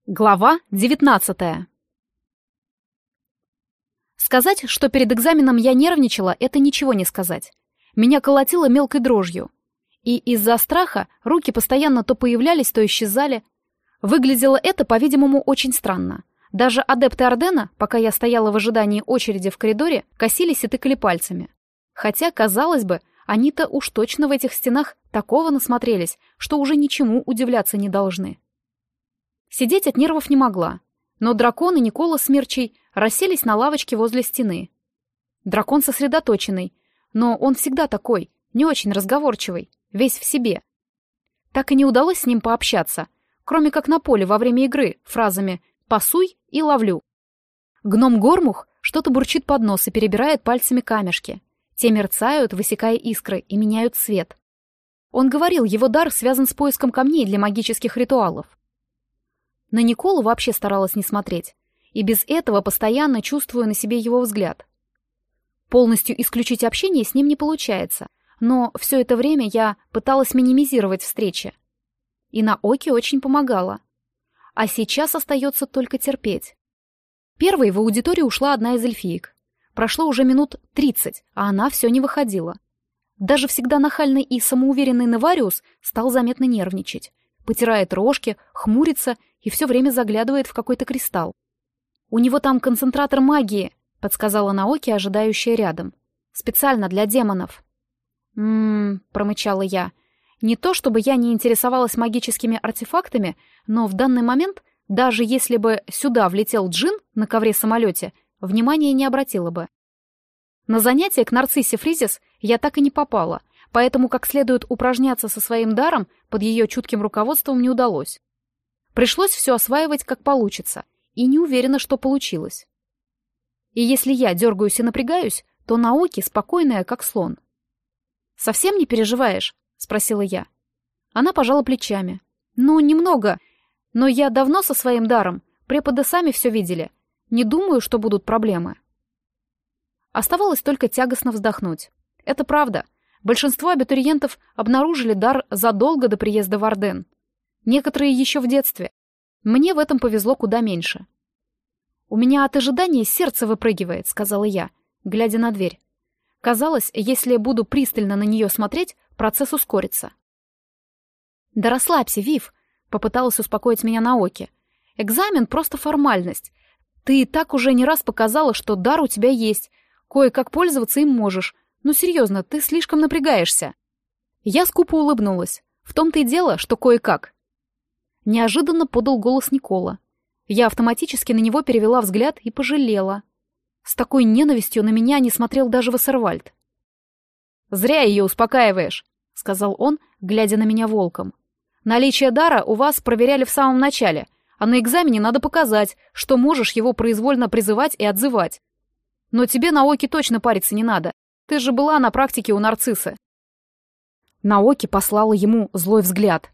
Глава 19. Сказать, что перед экзаменом я нервничала, это ничего не сказать. Меня колотило мелкой дрожью. И из-за страха руки постоянно то появлялись, то исчезали. Выглядело это, по-видимому, очень странно. Даже адепты Ордена, пока я стояла в ожидании очереди в коридоре, косились и тыкали пальцами. Хотя, казалось бы, они-то уж точно в этих стенах такого насмотрелись, что уже ничему удивляться не должны. Сидеть от нервов не могла, но дракон и Никола с Мирчей расселись на лавочке возле стены. Дракон сосредоточенный, но он всегда такой, не очень разговорчивый, весь в себе. Так и не удалось с ним пообщаться, кроме как на поле во время игры фразами «пасуй» и «ловлю». Гном Гормух что-то бурчит под нос и перебирает пальцами камешки. Те мерцают, высекая искры, и меняют цвет. Он говорил, его дар связан с поиском камней для магических ритуалов. На Николу вообще старалась не смотреть, и без этого постоянно чувствую на себе его взгляд. Полностью исключить общение с ним не получается, но все это время я пыталась минимизировать встречи. И Наоки очень помогала. А сейчас остается только терпеть. Первой в аудиторию ушла одна из эльфиек. Прошло уже минут 30, а она все не выходила. Даже всегда нахальный и самоуверенный Невариус стал заметно нервничать. Потирает рожки, хмурится и все время заглядывает в какой-то кристалл. «У него там концентратор магии», — подсказала Наоки, ожидающая рядом. «Специально для демонов». Промычала я. Не то чтобы я не интересовалась магическими артефактами, но в данный момент, даже если бы сюда влетел джин на ковре-самолете, внимания не обратила бы. На занятие к Нарциссе Фризис я так и не попала, поэтому как следует упражняться со своим даром под ее чутким руководством не удалось. Пришлось все осваивать как получится, и не уверена, что получилось. И если я дергаюсь и напрягаюсь, то Наоки спокойная, как слон. «Совсем не переживаешь?» — спросила я. Она пожала плечами. «Ну, немного, но я давно со своим даром, преподы сами все видели. Не думаю, что будут проблемы». Оставалось только тягостно вздохнуть. Это правда. Большинство абитуриентов обнаружили дар задолго до приезда в Орден. Некоторые еще в детстве. Мне в этом повезло куда меньше. «У меня от ожидания сердце выпрыгивает», — сказала я, глядя на дверь. Казалось, если буду пристально на нее смотреть, процесс ускорится. «Да расслабься, Вив», — попыталась успокоить меня Наоки. «Экзамен — просто формальность. Ты и так уже не раз показала, что дар у тебя есть. Кое-как пользоваться им можешь. Ну, серьезно, ты слишком напрягаешься». Я скупо улыбнулась. В том-то и дело, что кое-как. Неожиданно подал голос Никола. Я автоматически на него перевела взгляд и пожалела. С такой ненавистью на меня не смотрел даже Вассервальд. «Зря ее успокаиваешь», — сказал он, глядя на меня волком. «Наличие дара у вас проверяли в самом начале, а на экзамене надо показать, что можешь его произвольно призывать и отзывать. Но тебе, Наоки, точно париться не надо. Ты же была на практике у Нарциссы». Наоки послала ему злой взгляд.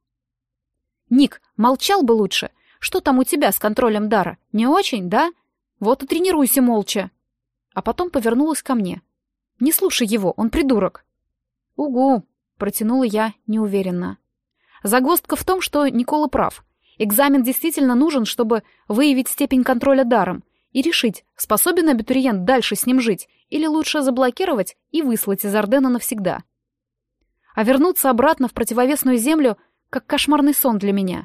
«Ник, молчал бы лучше. Что там у тебя с контролем дара? Не очень, да? Вот и тренируйся молча». А потом повернулась ко мне. «Не слушай его, он придурок». «Угу», — протянула я неуверенно. Загвоздка в том, что Никола прав. Экзамен действительно нужен, чтобы выявить степень контроля даром и решить, способен абитуриент дальше с ним жить или лучше заблокировать и выслать из Ордена навсегда. А вернуться обратно в противовесную землю — как кошмарный сон для меня.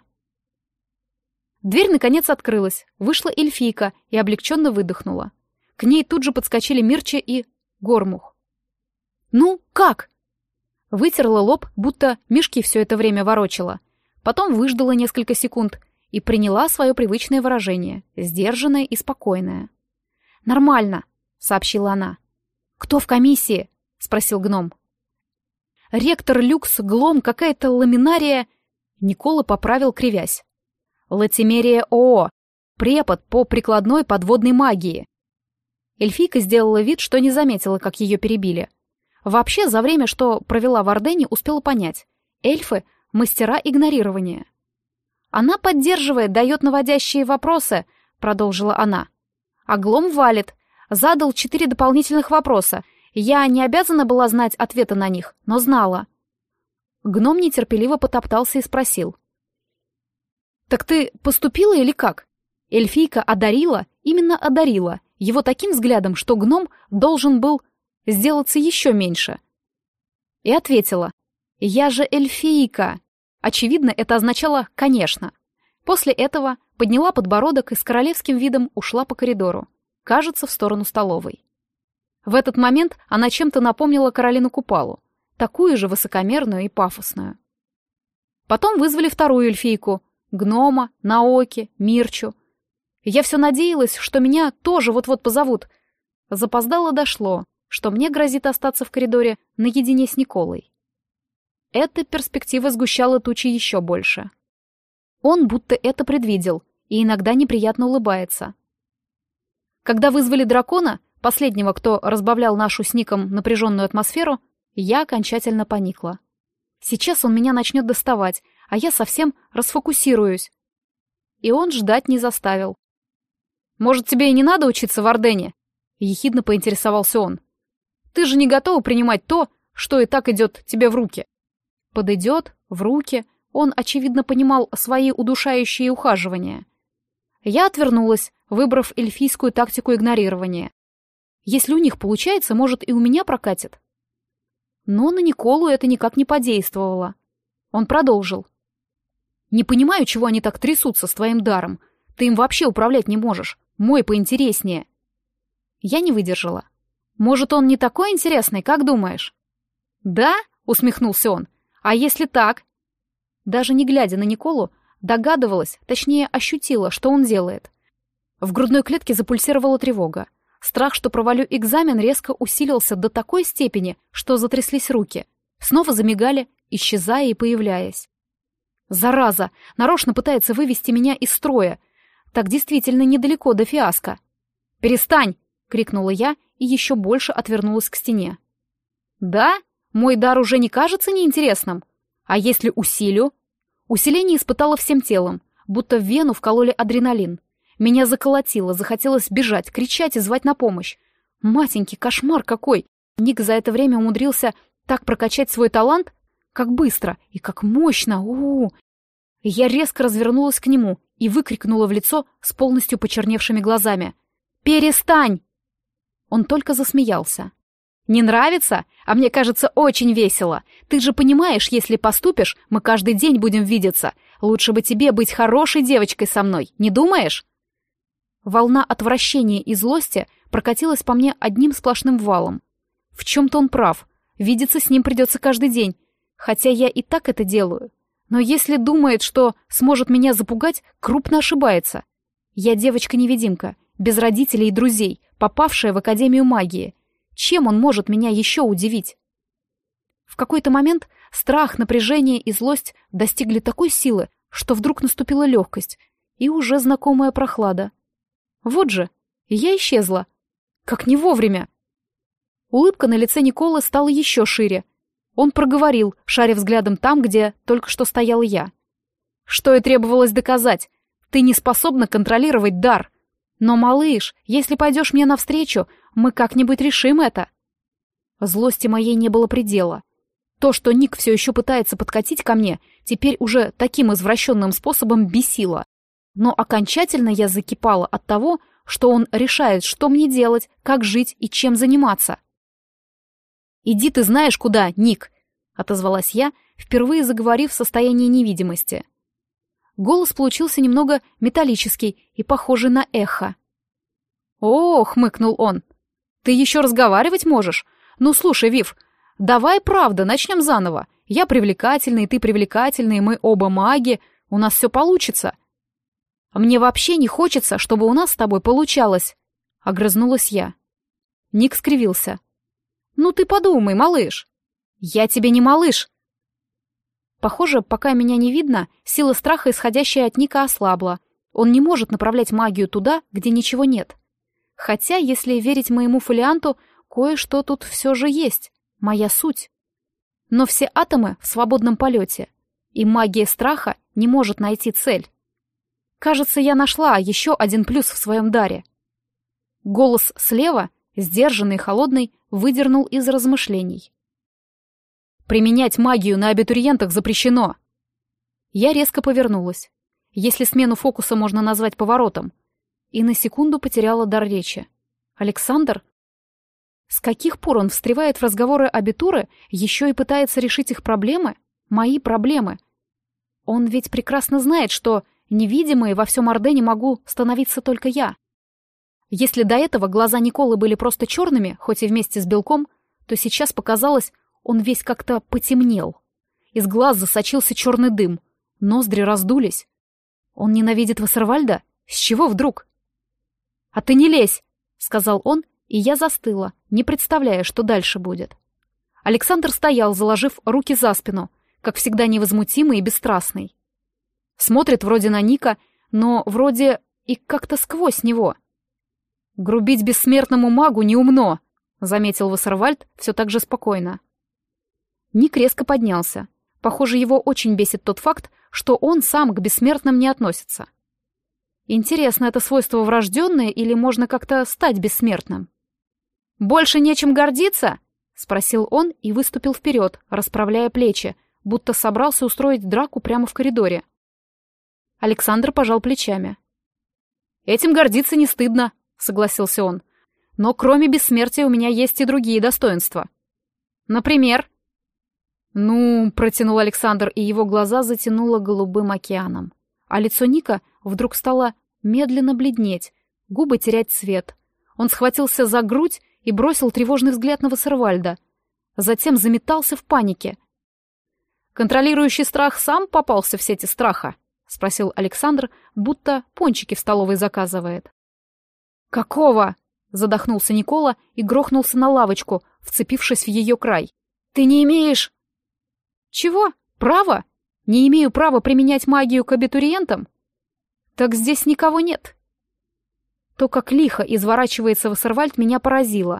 Дверь наконец открылась, вышла эльфийка и облегченно выдохнула. К ней тут же подскочили Мирча и Гормух. «Ну, как?» Вытерла лоб, будто мешки все это время ворочала. Потом выждала несколько секунд и приняла свое привычное выражение, сдержанное и спокойное. «Нормально», — сообщила она. «Кто в комиссии?» — спросил гном. «Ректор Люкс, Глом, какая-то ламинария...» Никола поправил, кривясь. «Латимерия ОО. Препод по прикладной подводной магии». Эльфийка сделала вид, что не заметила, как ее перебили. Вообще, за время, что провела в Ордене, успела понять. Эльфы — мастера игнорирования. «Она поддерживает, дает наводящие вопросы», — продолжила она. «А Глом валит. Задал 4 дополнительных вопроса. Я не обязана была знать ответы на них, но знала». Гном нетерпеливо потоптался и спросил. «Так ты поступила или как?» Эльфийка именно одарила его таким взглядом, что гном должен был сделаться еще меньше. И ответила: «Я же эльфийка!» Очевидно, это означало «конечно». После этого подняла подбородок и с королевским видом ушла по коридору, кажется, в сторону столовой. В этот момент она чем-то напомнила Каролину Купалу, такую же высокомерную и пафосную. Потом вызвали вторую эльфийку, гнома, Наоки, Мирчу. Я все надеялась, что меня тоже вот-вот позовут. Запоздало дошло, что мне грозит остаться в коридоре наедине с Николой. Эта перспектива сгущала тучи еще больше. Он будто это предвидел и иногда неприятно улыбается. Когда вызвали дракона, последнего, кто разбавлял нашу с Ником напряженную атмосферу, я окончательно поникла. Сейчас он меня начнет доставать, а я совсем расфокусируюсь. И он ждать не заставил. «Может, тебе и не надо учиться в Ордене?» — ехидно поинтересовался он. «Ты же не готова принимать то, что и так идет тебе в руки». Подойдет, в руки, он, очевидно, понимал свои удушающие ухаживания. Я отвернулась, выбрав эльфийскую тактику игнорирования. Если у них получается, может, и у меня прокатит. Но на Николу это никак не подействовало. Он продолжил. «Не понимаю, чего они так трясутся с твоим даром. Ты им вообще управлять не можешь. Мой поинтереснее». Я не выдержала. «Может, он не такой интересный, как думаешь?» «Да?» — усмехнулся он. «А если так?» Даже не глядя на Николу, догадывалась, точнее ощутила, что он делает. В грудной клетке запульсировала тревога. Страх, что провалю экзамен, резко усилился до такой степени, что затряслись руки. Снова замигали, исчезая и появляясь. Зараза! Нарочно пытается вывести меня из строя. Так действительно недалеко до фиаско. «Перестань!» — крикнула я и еще больше отвернулась к стене. «Да? Мой дар уже не кажется неинтересным? А если усилю?» Усиление испытала всем телом, будто в вену вкололи адреналин. Меня заколотило, захотелось бежать, кричать и звать на помощь. Матенький, кошмар какой! Ник за это время умудрился так прокачать свой талант, как быстро и как мощно. У-у-у! Я резко развернулась к нему и выкрикнула в лицо с полностью почерневшими глазами: «Перестань!» Он только засмеялся. «Не нравится? А мне кажется, очень весело. Ты же понимаешь, если поступишь, мы каждый день будем видеться. Лучше бы тебе быть хорошей девочкой со мной, не думаешь?» Волна отвращения и злости прокатилась по мне одним сплошным валом. В чем-то он прав. Видеться с ним придется каждый день. Хотя я и так это делаю. Но если думает, что сможет меня запугать, крупно ошибается. Я девочка-невидимка, без родителей и друзей, попавшая в Академию магии. Чем он может меня еще удивить? В какой-то момент страх, напряжение и злость достигли такой силы, что вдруг наступила легкость и уже знакомая прохлада. Вот же, я исчезла. Как не вовремя. Улыбка на лице Николы стала еще шире. Он проговорил, шаря взглядом там, где только что стояла я. «Что и требовалось доказать. Ты не способна контролировать дар. Но, малыш, если пойдешь мне навстречу, мы как-нибудь решим это». Злости моей не было предела. То, что Ник все еще пытается подкатить ко мне, теперь уже таким извращенным способом бесило. Но окончательно я закипала от того, что он решает, что мне делать, как жить и чем заниматься. «Иди ты знаешь куда, Ник», — отозвалась я, впервые заговорив в состоянии невидимости. Голос получился немного металлический и похожий на эхо. «О, — хмыкнул он, — ты еще разговаривать можешь? Ну, слушай, Вив, давай, правда, начнем заново. Я привлекательный, ты привлекательный, мы оба маги, у нас все получится». «Мне вообще не хочется, чтобы у нас с тобой получалось», — огрызнулась я. Ник скривился. «Ну ты подумай, малыш». «Я тебе не малыш». Похоже, пока меня не видно, сила страха, исходящая от Ника, ослабла. Он не может направлять магию туда, где ничего нет. Хотя, если верить моему фолианту, кое-что тут все же есть. Моя суть. Но все атомы в свободном полете, и магия страха не может найти цель. Кажется, я нашла еще один плюс в своем даре. Голос слева, сдержанный и холодный, выдернул из размышлений. «Применять магию на абитуриентах запрещено!» Я резко повернулась. если смену фокуса можно назвать поворотом. И на секунду потеряла дар речи. Александр? С каких пор он встревает в разговоры абитуры, еще и пытается решить их проблемы? Мои проблемы. Он ведь прекрасно знает, что невидимой во всем Ордене могу становиться только я. Если до этого глаза Николы были просто черными, хоть и вместе с белком, то сейчас показалось, он весь как-то потемнел. Из глаз засочился черный дым, ноздри раздулись. Он ненавидит Вассервальда? С чего вдруг? «А ты не лезь!» — сказал он, и я застыла, не представляя, что дальше будет. Александр стоял, заложив руки за спину, как всегда невозмутимый и бесстрастный. Смотрит вроде на Ника, но вроде и как-то сквозь него. «Грубить бессмертному магу неумно», — заметил Вассервальд все так же спокойно. Ник резко поднялся. Похоже, его очень бесит тот факт, что он сам к бессмертным не относится. Интересно, это свойство врожденное или можно как-то стать бессмертным? «Больше нечем гордиться?» — спросил он и выступил вперед, расправляя плечи, будто собрался устроить драку прямо в коридоре. Александр пожал плечами. «Этим гордиться не стыдно», — согласился он. «Но кроме бессмертия у меня есть и другие достоинства». «Например?» «Ну», — протянул Александр, и его глаза затянуло голубым океаном. А лицо Ника вдруг стало медленно бледнеть, губы терять цвет. Он схватился за грудь и бросил тревожный взгляд на Вассервальда. Затем заметался в панике. «Контролирующий страх сам попался в сети страха?» — спросил Александр, будто пончики в столовой заказывает. «Какого?» — задохнулся Никола и грохнулся на лавочку, вцепившись в ее край. «Ты не имеешь...» «Чего? Право? Не имею права применять магию к абитуриентам? Так здесь никого нет». То, как лихо изворачивается Вассервальд, меня поразило.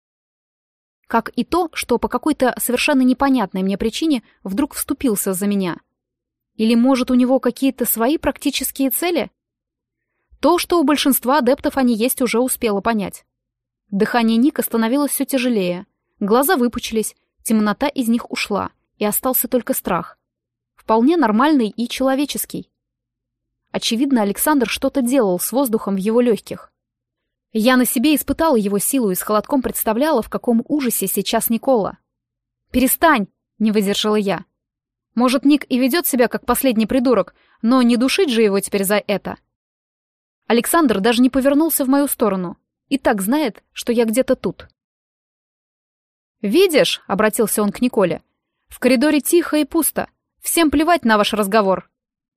Как и то, что по какой-то совершенно непонятной мне причине вдруг вступился за меня. Или, может, у него какие-то свои практические цели? То, что у большинства адептов они есть, уже успела понять. Дыхание Ника становилось все тяжелее. Глаза выпучились, темнота из них ушла, и остался только страх. Вполне нормальный и человеческий. Очевидно, Александр что-то делал с воздухом в его легких. Я на себе испытала его силу и с холодком представляла, в каком ужасе сейчас Никола. «Перестань!» — не выдержала я. «Может, Ник и ведет себя как последний придурок, но не душить же его теперь за это». Александр даже не повернулся в мою сторону. И так знает, что я где-то тут. «Видишь?» — обратился он к Николе. «В коридоре тихо и пусто. Всем плевать на ваш разговор».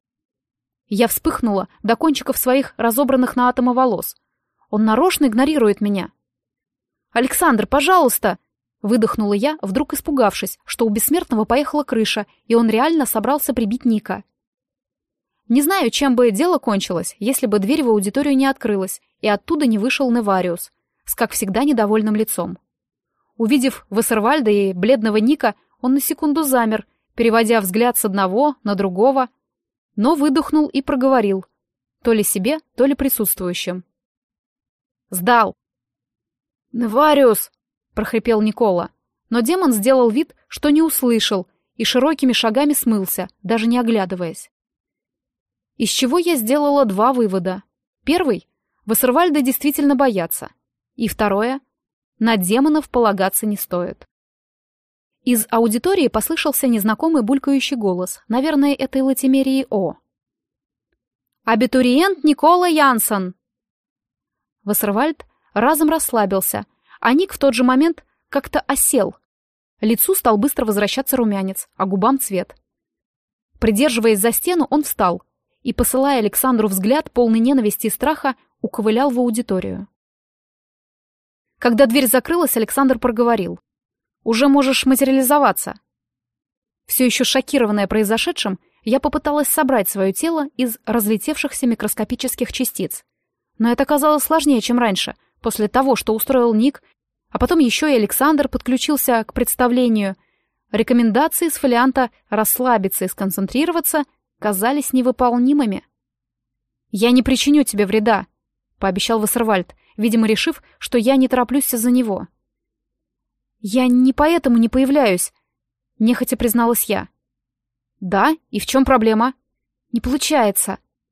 Я вспыхнула до кончиков своих разобранных на атомы волос. Он нарочно игнорирует меня. «Александр, пожалуйста!» — выдохнула я, вдруг испугавшись, что у бессмертного поехала крыша, и он реально собрался прибить Ника. Не знаю, чем бы дело кончилось, если бы дверь в аудиторию не открылась, и оттуда не вышел Невариус, с, как всегда, недовольным лицом. Увидев Вассервальда и бледного Ника, он на секунду замер, переводя взгляд с одного на другого, но выдохнул и проговорил, то ли себе, то ли присутствующим. «Сдал!» «Невариус!» — прохрипел Никола, но демон сделал вид, что не услышал, и широкими шагами смылся, даже не оглядываясь. Из чего я сделала два вывода. Первый — Вассервальда действительно боятся. И второе — на демонов полагаться не стоит. Из аудитории послышался незнакомый булькающий голос, наверное, этой Латимерии О. «Абитуриент Никола Янсон!» Вассервальд разом расслабился, а Ник в тот же момент как-то осел. Лицу стал быстро возвращаться румянец, а губам цвет. Придерживаясь за стену, он встал и, посылая Александру взгляд, полный ненависти и страха, уковылял в аудиторию. Когда дверь закрылась, Александр проговорил. «Уже можешь материализоваться». Все еще шокированная произошедшим, я попыталась собрать свое тело из разлетевшихся микроскопических частиц. Но это оказалось сложнее, чем раньше, после того, что устроил Ник, а потом еще и Александр подключился к представлению. Рекомендации с фолианта расслабиться и сконцентрироваться казались невыполнимыми. «Я не причиню тебе вреда», — пообещал Вассервальд, видимо, решив, что я не тороплюсь из-за него. «Я не поэтому не появляюсь», — нехотя призналась я. «Да? И в чем проблема?» «Не получается».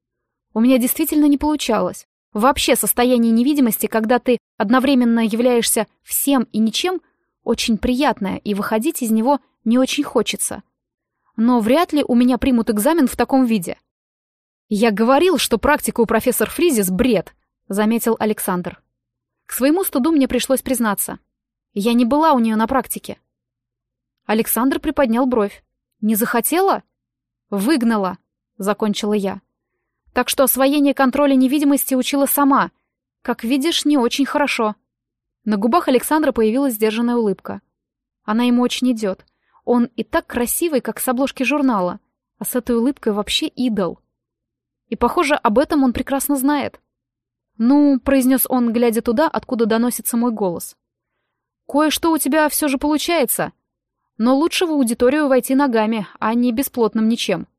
У меня действительно не получалось. Вообще состояние невидимости, когда ты одновременно являешься всем и ничем, очень приятное, и выходить из него не очень хочется. Но вряд ли у меня примут экзамен в таком виде. «Я говорил, что практика у профессора Фризис — бред», — заметил Александр. К своему стыду мне пришлось признаться. Я не была у нее на практике. Александр приподнял бровь. «Не захотела?» «Выгнала», — закончила я. «Так что освоение контроля невидимости учила сама. Как видишь, не очень хорошо». На губах Александра появилась сдержанная улыбка. Она ему очень идет. Он и так красивый, как с обложки журнала, а с этой улыбкой вообще идол. И, похоже, об этом он прекрасно знает. «Ну», — произнес он, глядя туда, откуда доносится мой голос. «Кое-что у тебя все же получается, но лучше в аудиторию войти ногами, а не бесплотным ничем».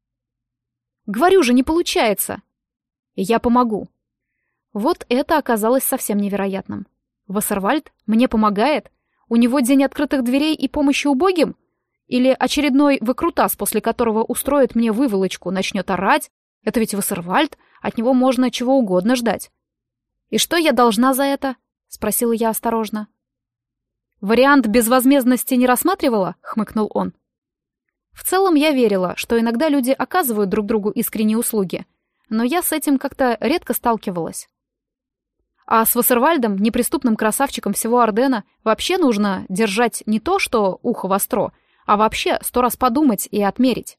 «Говорю же, не получается!» «Я помогу». Вот это оказалось совсем невероятным. Вассервальд мне помогает? У него день открытых дверей и помощи убогим? Или очередной выкрутас, после которого устроит мне выволочку, начнет орать? Это ведь Вассервальд, от него можно чего угодно ждать. «И что я должна за это?» — спросила я осторожно. «Вариант безвозмездности не рассматривала?» — хмыкнул он. В целом я верила, что иногда люди оказывают друг другу искренние услуги, но я с этим как-то редко сталкивалась. А с Вассервальдом, неприступным красавчиком всего Ордена, вообще нужно держать не то, что ухо востро, а вообще 100 раз подумать и отмерить.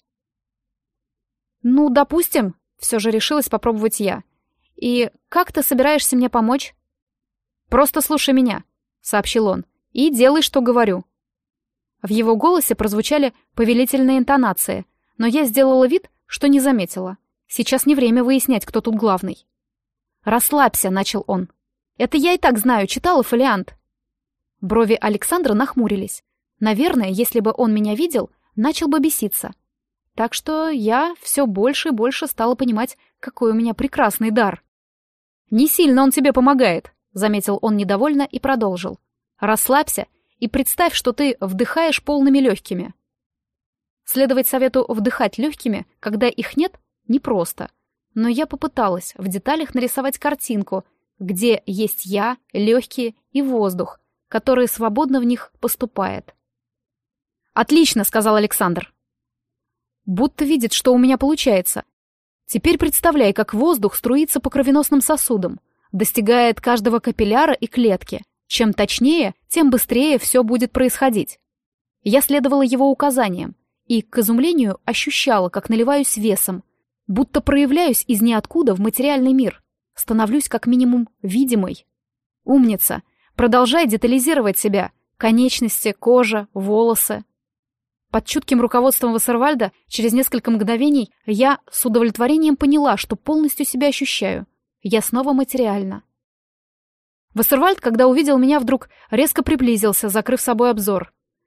«Ну, допустим», — все же решилась попробовать я. «И как ты собираешься мне помочь?» «Просто слушай меня», — сообщил он, — «и делай, что говорю». В его голосе прозвучали повелительные интонации, но я сделала вид, что не заметила. Сейчас не время выяснять, кто тут главный. «Расслабься», — начал он. «Это я и так знаю, читала фолиант». Брови Александра нахмурились. Наверное, если бы он меня видел, начал бы беситься. Так что я все больше и больше стала понимать, какой у меня прекрасный дар. «Не сильно он тебе помогает», — заметил он недовольно и продолжил. «Расслабься и представь, что ты вдыхаешь полными легкими». Следовать совету вдыхать легкими, когда их нет, непросто. Но я попыталась в деталях нарисовать картинку, где есть я, легкие и воздух, который свободно в них поступает. «Отлично», — сказал Александр. «Будто видит, что у меня получается. Теперь представляй, как воздух струится по кровеносным сосудам, достигает каждого капилляра и клетки. Чем точнее, тем быстрее все будет происходить». Я следовала его указаниям и, к изумлению, ощущала, как наливаюсь весом, будто проявляюсь из ниоткуда в материальный мир, становлюсь как минимум видимой. «Умница! Продолжай детализировать себя. Конечности, кожа, волосы». Под чутким руководством Вассервальда через несколько мгновений я с удовлетворением поняла, что полностью себя ощущаю. Я снова материальна. Вассервальд, когда увидел меня, вдруг резко приблизился, закрыв собой обзор.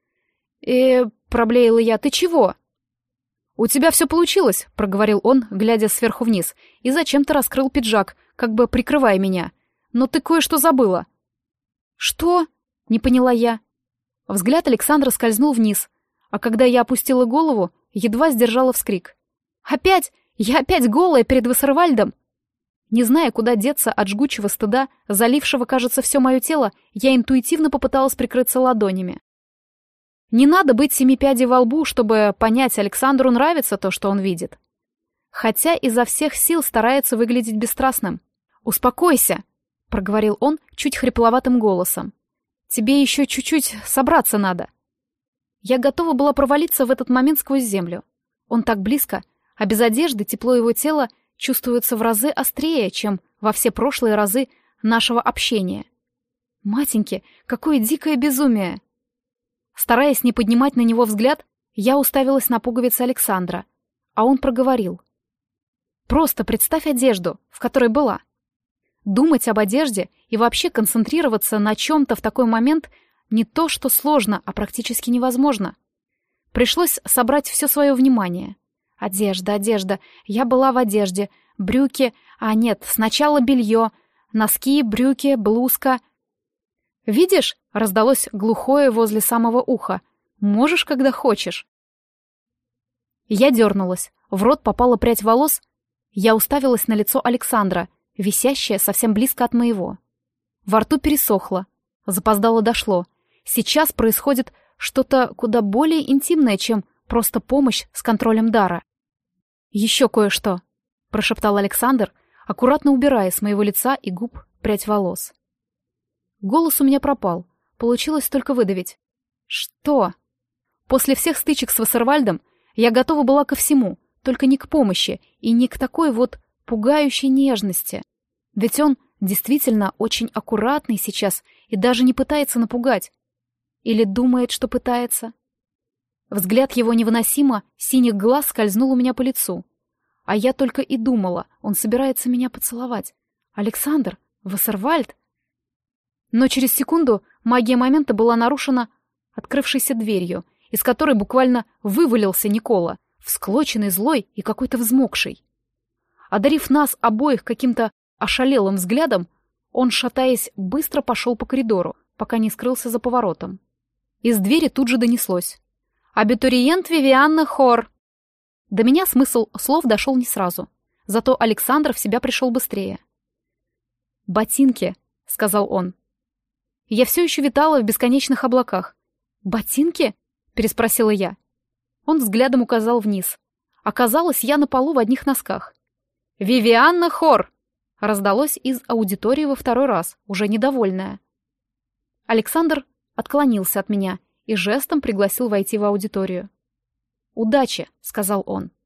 Проблеяла я, «ты чего?» «У тебя все получилось», — проговорил он, глядя сверху вниз, и зачем-то раскрыл пиджак, как бы прикрывая меня. «Но ты кое-что забыла». «Что?» — не поняла я. Взгляд Александра скользнул вниз, а когда я опустила голову, едва сдержала вскрик. «Опять? Я опять голая перед Вассервальдом?» Не зная, куда деться от жгучего стыда, залившего, кажется, все мое тело, я интуитивно попыталась прикрыться ладонями. Не надо быть семипядей во лбу, чтобы понять, Александру нравится то, что он видит. Хотя изо всех сил старается выглядеть бесстрастным. «Успокойся», — проговорил он чуть хрипловатым голосом. «Тебе еще чуть-чуть собраться надо». Я готова была провалиться в этот момент сквозь землю. Он так близко, а без одежды тепло его тела чувствуется в разы острее, чем во все прошлые разы нашего общения. Матеньки, какое дикое безумие! Стараясь не поднимать на него взгляд, я уставилась на пуговицы Александра, а он проговорил. «Просто представь одежду, в которой была». Думать об одежде и вообще концентрироваться на чем-то в такой момент не то, что сложно, а практически невозможно. Пришлось собрать все свое внимание. Одежда, одежда. Я была в одежде. Брюки. А нет, сначала белье. Носки, брюки, блузка. «Видишь?» — раздалось глухое возле самого уха. «Можешь, когда хочешь». Я дернулась. В рот попала прядь волос. Я уставилась на лицо Александра, висящее совсем близко от моего. Во рту пересохло. Запоздало дошло. Сейчас происходит что-то куда более интимное, чем просто помощь с контролем дара. «Еще кое-что», — прошептал Александр, аккуратно убирая с моего лица и губ прядь волос. Голос у меня пропал. Получилось только выдавить. «Что?» После всех стычек с Вассервальдом я готова была ко всему, только не к помощи и не к такой вот пугающей нежности. Ведь он действительно очень аккуратный сейчас и даже не пытается напугать. Или думает, что пытается. Взгляд его невыносимо синих глаз скользнул у меня по лицу. А я только и думала, он собирается меня поцеловать. Александр? Вассервальд? Но через секунду магия момента была нарушена открывшейся дверью, из которой буквально вывалился Никола, всклоченный, злой и какой-то взмокший. Одарив нас обоих каким-то ошалелым взглядом, он, шатаясь, быстро пошел по коридору, пока не скрылся за поворотом. Из двери тут же донеслось: «Абитуриент Вивианна Хор!» До меня смысл слов дошел не сразу, зато Александр в себя пришел быстрее. «Ботинки», — сказал он. Я все еще витала в бесконечных облаках. «Ботинки?» — переспросила я. Он взглядом указал вниз. Оказалось, я на полу в одних носках. «Вивианна Хор!» — раздалось из аудитории во второй раз, уже недовольная. Александр отклонился от меня и жестом пригласил войти в аудиторию. «Удачи», — сказал он.